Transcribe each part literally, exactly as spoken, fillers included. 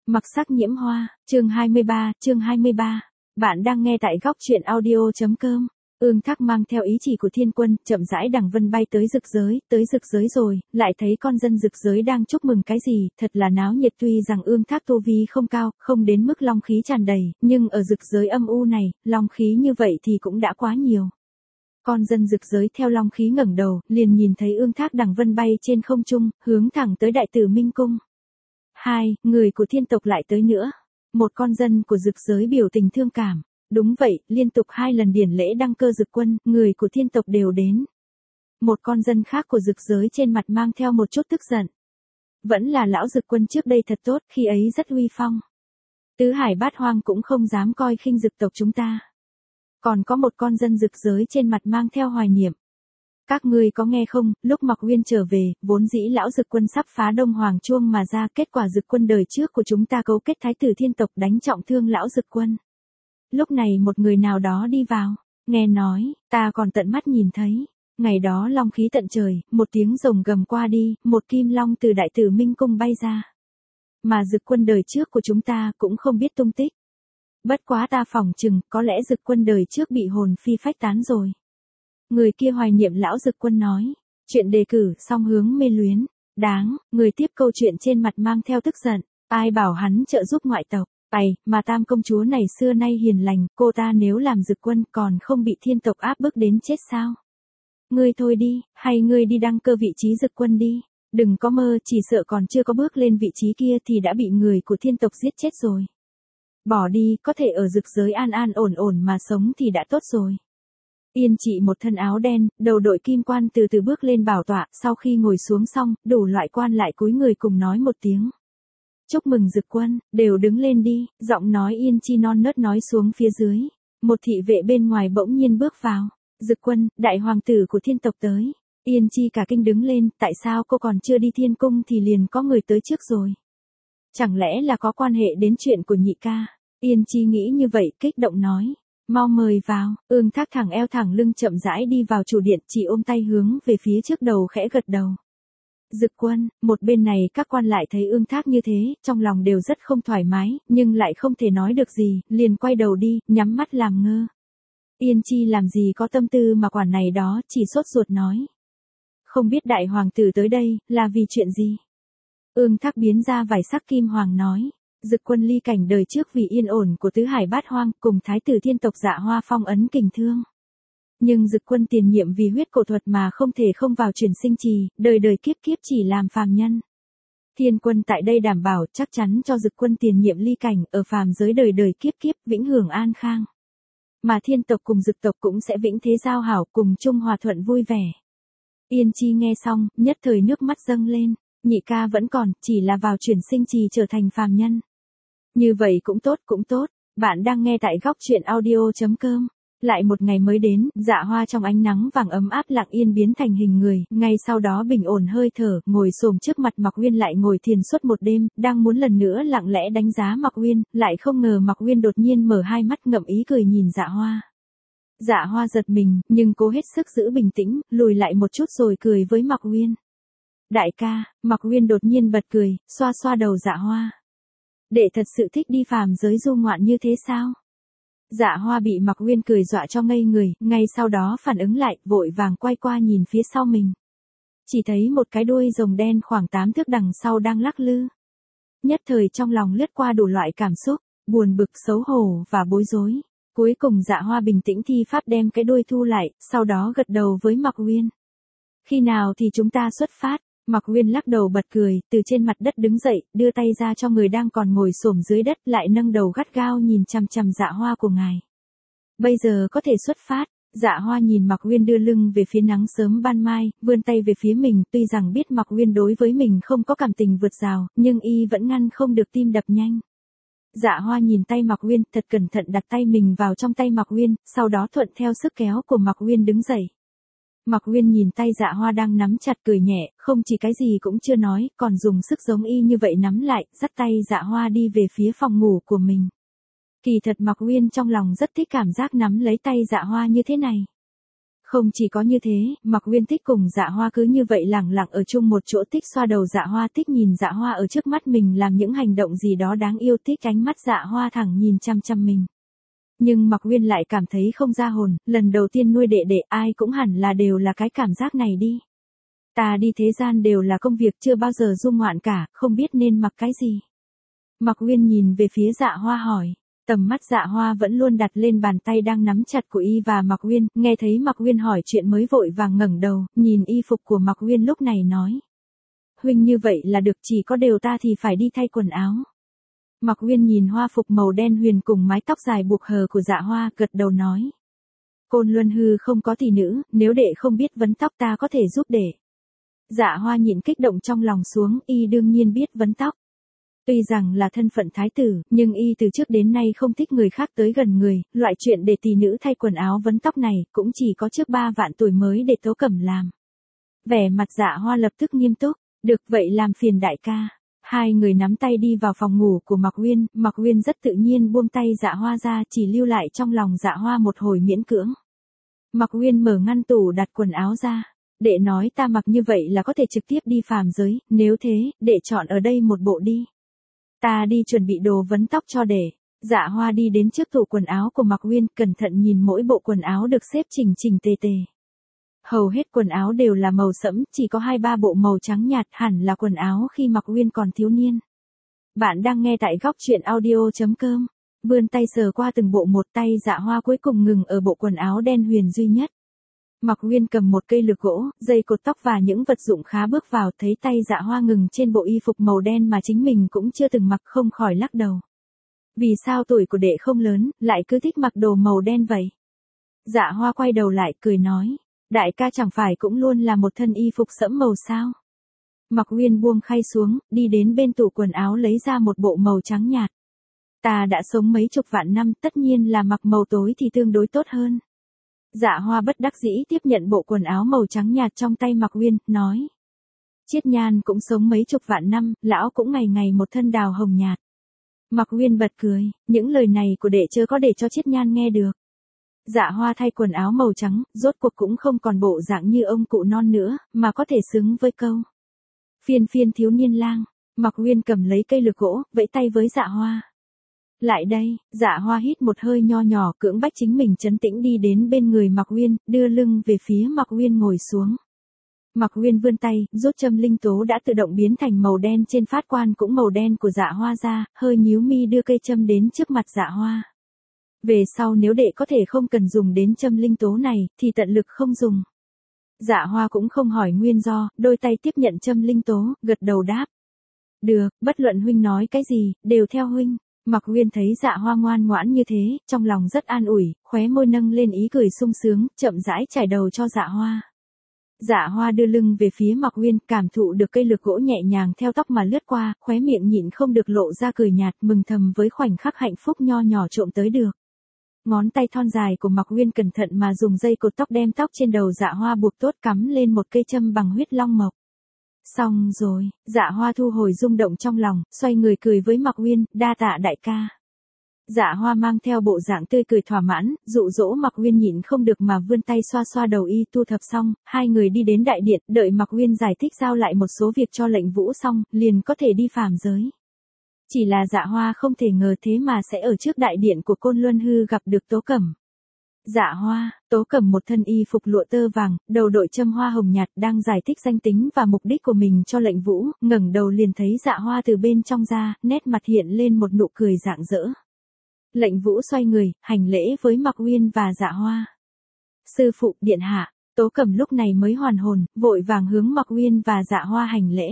Mặc sắc nhiễm hoa, chương hai mươi ba, chương hai mươi ba. Bạn đang nghe tại góc truyện audio.com. Ương Thác mang theo ý chỉ của Thiên Quân, chậm rãi đằng vân bay tới Dực Giới, tới Dực Giới rồi, lại thấy con dân Dực Giới đang chúc mừng cái gì, thật là náo nhiệt. Tuy rằng Ương Thác tu vi không cao, không đến mức long khí tràn đầy, nhưng ở Dực Giới âm u này, long khí như vậy thì cũng đã quá nhiều. Con dân Dực Giới theo long khí ngẩng đầu, liền nhìn thấy Ương Thác đằng vân bay trên không trung, hướng thẳng tới Đại Tử Minh Cung. Hai, người của thiên tộc lại tới nữa. Một con dân của Dực Giới biểu tình thương cảm. Đúng vậy, liên tục hai lần điển lễ đăng cơ Dực Quân, người của thiên tộc đều đến. Một con dân khác của Dực Giới trên mặt mang theo một chút tức giận. Vẫn là lão Dực Quân trước đây thật tốt, khi ấy rất uy phong. Tứ Hải Bát Hoang cũng không dám coi khinh Dực tộc chúng ta. Còn có một con dân Dực Giới trên mặt mang theo hoài niệm. Các ngươi có nghe không, lúc Mạc Uyên trở về, vốn dĩ lão Dực Quân sắp phá Đông Hoàng Chuông mà ra, kết quả Dực Quân đời trước của chúng ta cấu kết thái tử thiên tộc đánh trọng thương lão Dực Quân. Lúc này một người nào đó đi vào, nghe nói, ta còn tận mắt nhìn thấy, ngày đó long khí tận trời, một tiếng rồng gầm qua đi, một kim long từ Đại Tử Minh Cung bay ra. Mà Dực Quân đời trước của chúng ta cũng không biết tung tích. Bất quá ta phỏng chừng, có lẽ Dực Quân đời trước bị hồn phi phách tán rồi. Người kia hoài niệm lão Dực Quân nói, chuyện đề cử song hướng mê luyến, đáng, người tiếp câu chuyện trên mặt mang theo tức giận, ai bảo hắn trợ giúp ngoại tộc, bày, mà Tam công chúa này xưa nay hiền lành, cô ta nếu làm Dực Quân còn không bị thiên tộc áp bức đến chết sao? Ngươi thôi đi, hay ngươi đi đăng cơ vị trí Dực Quân đi, đừng có mơ, chỉ sợ còn chưa có bước lên vị trí kia thì đã bị người của thiên tộc giết chết rồi. Bỏ đi, có thể ở Dực Giới an an ổn ổn mà sống thì đã tốt rồi. Yên Trị một thân áo đen, đầu đội kim quan từ từ bước lên bảo tọa, sau khi ngồi xuống xong, đủ loại quan lại cúi người cùng nói một tiếng. Chúc mừng Dực Quân, đều đứng lên đi, giọng nói Yên Chi non nớt nói xuống phía dưới. Một thị vệ bên ngoài bỗng nhiên bước vào. Dực Quân, đại hoàng tử của thiên tộc tới. Yên Chi cả kinh đứng lên, tại sao cô còn chưa đi thiên cung thì liền có người tới trước rồi? Chẳng lẽ là có quan hệ đến chuyện của nhị ca? Yên Chi nghĩ như vậy, kích động nói. Mau mời vào, Ương Thác thẳng eo thẳng lưng chậm rãi đi vào chủ điện, chỉ ôm tay hướng về phía trước đầu khẽ gật đầu. Dực Quân, một bên này các quan lại thấy Ương Thác như thế, trong lòng đều rất không thoải mái, nhưng lại không thể nói được gì, liền quay đầu đi, nhắm mắt làm ngơ. Yên Chi làm gì có tâm tư mà quản này đó, chỉ sốt ruột nói. Không biết đại hoàng tử tới đây, là vì chuyện gì? Ương Thác biến ra vài sắc kim hoàng nói. Dực Quân ly cảnh đời trước vì yên ổn của tứ hải bát hoang, cùng thái tử thiên tộc Dạ Hoa phong ấn kình thương. Nhưng Dực Quân tiền nhiệm vì huyết cổ thuật mà không thể không vào chuyển sinh trì, đời đời kiếp kiếp chỉ làm phàm nhân. Thiên Quân tại đây đảm bảo chắc chắn cho Dực Quân tiền nhiệm ly cảnh ở phàm giới đời đời kiếp kiếp vĩnh hưởng an khang. Mà thiên tộc cùng Dực tộc cũng sẽ vĩnh thế giao hảo cùng chung hòa thuận vui vẻ. Yên Chi nghe xong, nhất thời nước mắt dâng lên, nhị ca vẫn còn, chỉ là vào chuyển sinh trì trở thành phàm nhân. Như vậy cũng tốt cũng tốt, bạn đang nghe tại góc truyện audio.com. Lại một ngày mới đến, Dạ Hoa trong ánh nắng vàng ấm áp lặng yên biến thành hình người, ngay sau đó bình ổn hơi thở, ngồi xổm trước mặt Mạc Uyên lại ngồi thiền suốt một đêm, đang muốn lần nữa lặng lẽ đánh giá Mạc Uyên, lại không ngờ Mạc Uyên đột nhiên mở hai mắt ngậm ý cười nhìn Dạ Hoa. Dạ Hoa giật mình, nhưng cố hết sức giữ bình tĩnh, lùi lại một chút rồi cười với Mạc Uyên. Đại ca, Mạc Uyên đột nhiên bật cười, xoa xoa đầu Dạ Hoa. Đệ thật sự thích đi phàm giới du ngoạn như thế sao? Dạ Hoa bị Mạc Uyên cười dọa cho ngây người, ngay sau đó phản ứng lại, vội vàng quay qua nhìn phía sau mình. Chỉ thấy một cái đuôi rồng đen khoảng tám thước đằng sau đang lắc lư. Nhất thời trong lòng lướt qua đủ loại cảm xúc, buồn bực, xấu hổ và bối rối. Cuối cùng Dạ Hoa bình tĩnh thi pháp đem cái đuôi thu lại, sau đó gật đầu với Mạc Uyên. Khi nào thì chúng ta xuất phát? Mạc Uyên lắc đầu bật cười, từ trên mặt đất đứng dậy, đưa tay ra cho người đang còn ngồi xổm dưới đất, lại nâng đầu gắt gao nhìn chằm chằm Dạ Hoa của ngài. Bây giờ có thể xuất phát. Dạ Hoa nhìn Mạc Uyên đưa lưng về phía nắng sớm ban mai, vươn tay về phía mình, tuy rằng biết Mạc Uyên đối với mình không có cảm tình vượt rào, nhưng y vẫn ngăn không được tim đập nhanh. Dạ Hoa nhìn tay Mạc Uyên, thật cẩn thận đặt tay mình vào trong tay Mạc Uyên, sau đó thuận theo sức kéo của Mạc Uyên đứng dậy. Mạc Uyên nhìn tay Dạ Hoa đang nắm chặt cười nhẹ, không chỉ cái gì cũng chưa nói, còn dùng sức giống y như vậy nắm lại, dắt tay Dạ Hoa đi về phía phòng ngủ của mình. Kỳ thật Mạc Uyên trong lòng rất thích cảm giác nắm lấy tay Dạ Hoa như thế này. Không chỉ có như thế, Mạc Uyên Tích cùng Dạ Hoa cứ như vậy lẳng lặng ở chung một chỗ. Tích xoa đầu Dạ Hoa, Tích nhìn Dạ Hoa ở trước mắt mình làm những hành động gì đó đáng yêu. Tích ánh mắt Dạ Hoa thẳng nhìn chăm chăm mình. Nhưng Mạc Uyên lại cảm thấy không ra hồn, lần đầu tiên nuôi đệ đệ ai cũng hẳn là đều là cái cảm giác này đi. Ta đi thế gian đều là công việc chưa bao giờ dung ngoạn cả, không biết nên mặc cái gì. Mạc Uyên nhìn về phía Dạ Hoa hỏi. Tầm mắt Dạ Hoa vẫn luôn đặt lên bàn tay đang nắm chặt của y và Mạc Uyên, nghe thấy Mạc Uyên hỏi chuyện mới vội vàng ngẩng đầu, nhìn y phục của Mạc Uyên lúc này nói. Huynh như vậy là được, chỉ có đều ta thì phải đi thay quần áo. Mạc Uyên nhìn hoa phục màu đen huyền cùng mái tóc dài buộc hờ của Dạ Hoa, gật đầu nói. Côn Luân Hư không có tỷ nữ, nếu đệ không biết vấn tóc ta có thể giúp đệ. Dạ Hoa nhịn kích động trong lòng xuống, y đương nhiên biết vấn tóc. Tuy rằng là thân phận thái tử, nhưng y từ trước đến nay không thích người khác tới gần người, loại chuyện để tỷ nữ thay quần áo vấn tóc này, cũng chỉ có trước ba vạn tuổi mới để Tố Cẩm làm. Vẻ mặt Dạ Hoa lập tức nghiêm túc, được vậy làm phiền đại ca. Hai người nắm tay đi vào phòng ngủ của Mạc Uyên, Mạc Uyên rất tự nhiên buông tay Dạ Hoa ra, chỉ lưu lại trong lòng Dạ Hoa một hồi miễn cưỡng. Mạc Uyên mở ngăn tủ đặt quần áo ra. Đệ nói ta mặc như vậy là có thể trực tiếp đi phàm giới, nếu thế, đệ chọn ở đây một bộ đi. Ta đi chuẩn bị đồ vấn tóc cho đệ. Dạ Hoa đi đến trước tủ quần áo của Mạc Uyên, cẩn thận nhìn mỗi bộ quần áo được xếp chỉnh chỉnh tề tề. Hầu hết quần áo đều là màu sẫm, chỉ có hai ba bộ màu trắng nhạt, hẳn là quần áo khi Mạc Uyên còn thiếu niên. Bạn đang nghe tại góc truyện audio chấm com. Vươn tay sờ qua từng bộ một, tay Dạ Hoa cuối cùng ngừng ở bộ quần áo đen huyền duy nhất. Mạc Uyên cầm một cây lược gỗ, dây cột tóc và những vật dụng khá bước vào, thấy tay Dạ Hoa ngừng trên bộ y phục màu đen mà chính mình cũng chưa từng mặc, không khỏi lắc đầu. Vì sao tuổi của đệ không lớn, lại cứ thích mặc đồ màu đen vậy? Dạ Hoa quay đầu lại, cười nói. Đại ca chẳng phải cũng luôn là một thân y phục sẫm màu sao? Mạc Uyên buông khay xuống, đi đến bên tủ quần áo lấy ra một bộ màu trắng nhạt. Ta đã sống mấy chục vạn năm, tất nhiên là mặc màu tối thì tương đối tốt hơn. Dạ Hoa bất đắc dĩ tiếp nhận bộ quần áo màu trắng nhạt trong tay Mạc Uyên, nói. Chiết Nhan cũng sống mấy chục vạn năm, lão cũng ngày ngày một thân đào hồng nhạt. Mạc Uyên bật cười, những lời này của đệ chớ có để cho Chiết Nhan nghe được. Dạ Hoa thay quần áo màu trắng, rốt cuộc cũng không còn bộ dạng như ông cụ non nữa, mà có thể xứng với câu. Phiên phiên thiếu niên lang. Mạc Uyên cầm lấy cây lược gỗ, vẫy tay với Dạ Hoa. Lại đây. Dạ Hoa hít một hơi nho nhỏ, cưỡng bách chính mình trấn tĩnh đi đến bên người Mạc Uyên, đưa lưng về phía Mạc Uyên ngồi xuống. Mạc Uyên vươn tay, rút châm linh tố đã tự động biến thành màu đen trên phát quan cũng màu đen của Dạ Hoa ra, hơi nhíu mi đưa cây châm đến trước mặt Dạ Hoa. Về sau nếu đệ có thể không cần dùng đến châm linh tố này, thì tận lực không dùng. Dạ Hoa cũng không hỏi nguyên do, đôi tay tiếp nhận châm linh tố, gật đầu đáp. Được, bất luận huynh nói cái gì, đều theo huynh. Mạc Uyên thấy Dạ Hoa ngoan ngoãn như thế, trong lòng rất an ủi, khóe môi nâng lên ý cười sung sướng, chậm rãi trải đầu cho Dạ Hoa. Dạ Hoa đưa lưng về phía Mạc Uyên, cảm thụ được cây lược gỗ nhẹ nhàng theo tóc mà lướt qua, khóe miệng nhịn không được lộ ra cười nhạt, mừng thầm với khoảnh khắc hạnh phúc nho nhỏ trộm tới được. Ngón tay thon dài của Mạc Uyên cẩn thận mà dùng dây cột tóc đem tóc trên đầu Dạ Hoa buộc tốt, cắm lên một cây châm bằng huyết long mộc. Xong rồi. Dạ Hoa thu hồi rung động trong lòng, xoay người cười với Mạc Uyên, đa tạ đại ca. Dạ Hoa mang theo bộ dạng tươi cười thỏa mãn, dụ dỗ Mạc Uyên nhịn không được mà vươn tay xoa xoa đầu y. Tu thập xong, hai người đi đến đại điện, đợi Mạc Uyên giải thích giao lại một số việc cho Lệnh Vũ xong, liền có thể đi phàm giới. Chỉ là Dạ Hoa không thể ngờ thế mà sẽ ở trước đại điện của Côn Luân Hư gặp được Tố Cẩm. Dạ Hoa, Tố Cẩm một thân y phục lụa tơ vàng, đầu đội châm hoa hồng nhạt, đang giải thích danh tính và mục đích của mình cho Lệnh Vũ, ngẩng đầu liền thấy Dạ Hoa từ bên trong ra, nét mặt hiện lên một nụ cười rạng rỡ. Lệnh Vũ xoay người, hành lễ với Mạc Uyên và Dạ Hoa. Sư phụ, điện hạ. Tố Cẩm lúc này mới hoàn hồn, vội vàng hướng Mạc Uyên và Dạ Hoa hành lễ.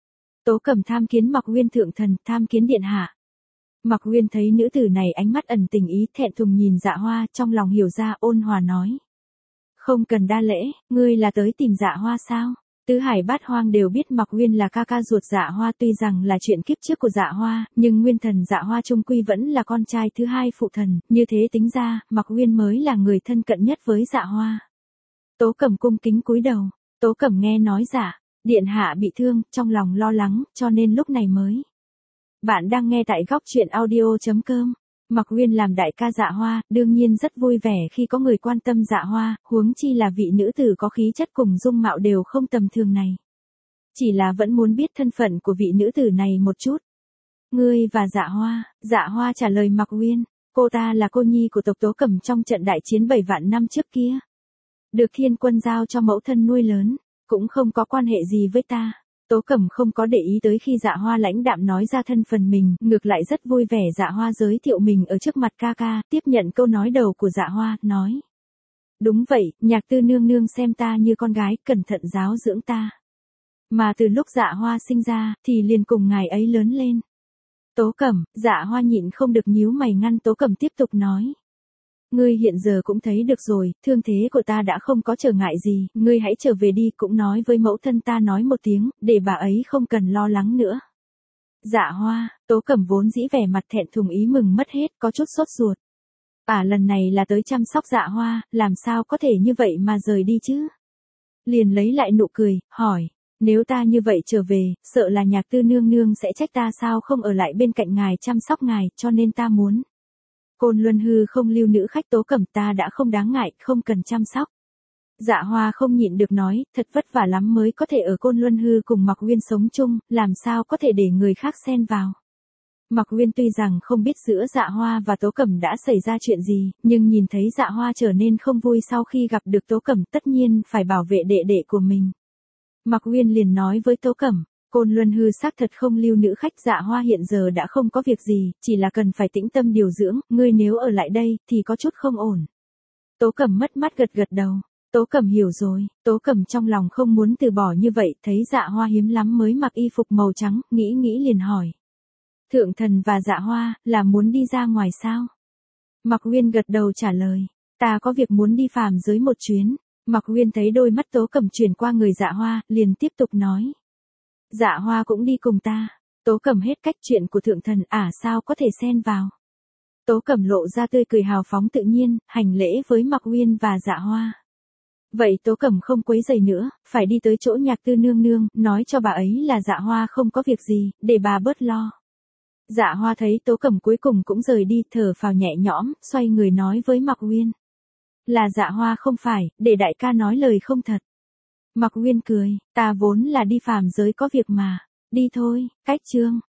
Tố Cẩm tham kiến Mạc Uyên thượng thần, tham kiến điện hạ. Mạc Uyên thấy nữ tử này ánh mắt ẩn tình ý, thẹn thùng nhìn Dạ Hoa, trong lòng hiểu ra, ôn hòa nói. Không cần đa lễ, ngươi là tới tìm Dạ Hoa sao? Tứ hải bát hoang đều biết Mạc Uyên là ca ca ruột Dạ Hoa, tuy rằng là chuyện kiếp trước của Dạ Hoa, nhưng nguyên thần Dạ Hoa chung quy vẫn là con trai thứ hai phụ thần, như thế tính ra, Mạc Uyên mới là người thân cận nhất với Dạ Hoa. Tố Cẩm cung kính cúi đầu. Tố Cẩm nghe nói dạ, điện hạ bị thương, trong lòng lo lắng, cho nên lúc này mới. Bạn đang nghe tại góc truyện audio chấm com. Mạc Uyên làm đại ca Dạ Hoa, đương nhiên rất vui vẻ khi có người quan tâm Dạ Hoa, huống chi là vị nữ tử có khí chất cùng dung mạo đều không tầm thường này. Chỉ là vẫn muốn biết thân phận của vị nữ tử này một chút. Ngươi và Dạ Hoa, Dạ Hoa trả lời Mạc Uyên, cô ta là cô nhi của tộc Tố Cẩm trong trận đại chiến bảy vạn năm trước kia. Được Thiên Quân giao cho mẫu thân nuôi lớn, cũng không có quan hệ gì với ta. Tố Cẩm không có để ý tới khi Dạ Hoa lãnh đạm nói ra thân phần mình, ngược lại rất vui vẻ Dạ Hoa giới thiệu mình ở trước mặt ca ca, tiếp nhận câu nói đầu của Dạ Hoa, nói. Đúng vậy, Nhạc Tư nương nương xem ta như con gái, cẩn thận giáo dưỡng ta. Mà từ lúc Dạ Hoa sinh ra, thì liền cùng ngài ấy lớn lên. Tố Cẩm, Dạ Hoa nhịn không được nhíu mày ngăn Tố Cẩm tiếp tục nói. Ngươi hiện giờ cũng thấy được rồi, thương thế của ta đã không có trở ngại gì, ngươi hãy trở về đi, cũng nói với mẫu thân ta nói một tiếng, để bà ấy không cần lo lắng nữa. Dạ Hoa, Tố Cẩm vốn dĩ vẻ mặt thẹn thùng ý mừng mất hết, có chút sốt ruột. À lần này là tới chăm sóc Dạ Hoa, làm sao có thể như vậy mà rời đi chứ? Liền lấy lại nụ cười, hỏi, nếu ta như vậy trở về, sợ là Nhạc Tư nương nương sẽ trách ta sao không ở lại bên cạnh ngài chăm sóc ngài, cho nên ta muốn. Côn Luân Hư không lưu nữ khách Tố Cẩm, ta đã không đáng ngại, không cần chăm sóc. Dạ Hoa không nhịn được nói, thật vất vả lắm mới có thể ở Côn Luân Hư cùng Mạc Uyên sống chung, làm sao có thể để người khác xen vào. Mạc Uyên tuy rằng không biết giữa Dạ Hoa và Tố Cẩm đã xảy ra chuyện gì, nhưng nhìn thấy Dạ Hoa trở nên không vui sau khi gặp được Tố Cẩm, tất nhiên phải bảo vệ đệ đệ của mình. Mạc Uyên liền nói với Tố Cẩm, Côn Luân Hư xác thật không lưu nữ khách, Dạ Hoa hiện giờ đã không có việc gì, chỉ là cần phải tĩnh tâm điều dưỡng, ngươi nếu ở lại đây, thì có chút không ổn. Tố Cẩm mất mắt gật gật đầu, Tố Cẩm hiểu rồi, Tố Cẩm trong lòng không muốn từ bỏ như vậy, thấy Dạ Hoa hiếm lắm mới mặc y phục màu trắng, nghĩ nghĩ liền hỏi. Thượng thần và Dạ Hoa, là muốn đi ra ngoài sao? Mạc Uyên gật đầu trả lời, ta có việc muốn đi phàm giới một chuyến. Mạc Uyên thấy đôi mắt Tố Cẩm chuyển qua người Dạ Hoa, liền tiếp tục nói. Dạ Hoa cũng đi cùng ta. Tố Cẩm hết cách, chuyện của thượng thần à sao có thể xen vào. Tố Cẩm lộ ra tươi cười hào phóng tự nhiên, hành lễ với Mạc Uyên và Dạ Hoa. Vậy Tố Cẩm không quấy rầy nữa, phải đi tới chỗ Nhạc Tư nương nương, nói cho bà ấy là Dạ Hoa không có việc gì, để bà bớt lo. Dạ Hoa thấy Tố Cẩm cuối cùng cũng rời đi, thở phào nhẹ nhõm, xoay người nói với Mạc Uyên. Là Dạ Hoa không phải, để đại ca nói lời không thật. Mạc Uyên cười, ta vốn là đi phàm giới có việc mà, đi thôi, cách chương.